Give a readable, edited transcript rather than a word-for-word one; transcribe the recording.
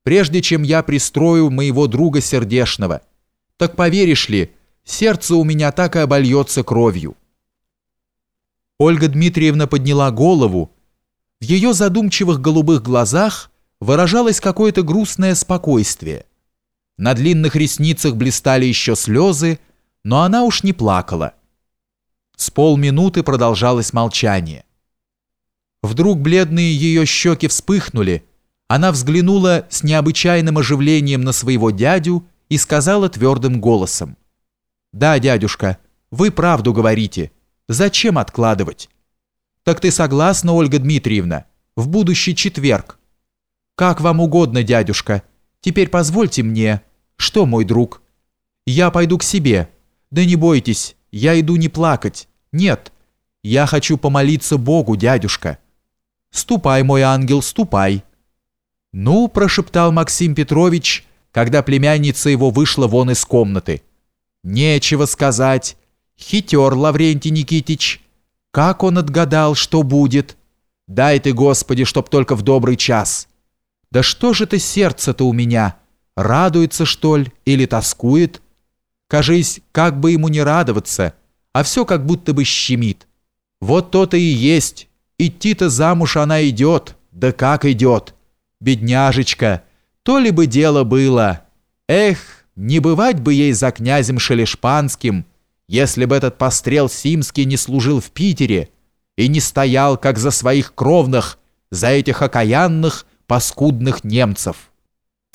прежде чем я пристрою моего друга сердешного. Так поверишь ли, сердце у меня так и обольется кровью». Ольга Дмитриевна подняла голову. В ее задумчивых голубых глазах выражалось какое-то грустное спокойствие. На длинных ресницах блистали еще слезы, но она уж не плакала. С полминуты продолжалось молчание. Вдруг бледные ее щеки вспыхнули, она взглянула с необычайным оживлением на своего дядю и сказала твердым голосом: «Да, дядюшка, вы правду говорите. Зачем откладывать? Так ты согласна, Ольга Дмитриевна, в будущий четверг? Как вам угодно, дядюшка. Теперь позвольте мне. Что, мой друг? Я пойду к себе. Да не бойтесь, я иду не плакать. Нет, я хочу помолиться Богу, дядюшка». «Ступай, мой ангел, ступай». «Ну», – прошептал Максим Петрович, когда племянница его вышла вон из комнаты. «Нечего сказать. Хитер Лаврентий Никитич. Как он отгадал, что будет? Дай ты, Господи, чтоб только в добрый час. Да что же ты сердце-то у меня? Радуется, что ли, или тоскует? Кажись, как бы ему не радоваться, а все как будто бы щемит. Вот то-то и есть. Идти-то замуж она идет, да как идет. Бедняжечка, то ли бы дело было. Эх, не бывать бы ей за князем Шелешпанским, если бы этот пострел Симский не служил в Питере и не стоял, как за своих кровных, за этих окаянных, паскудных немцев».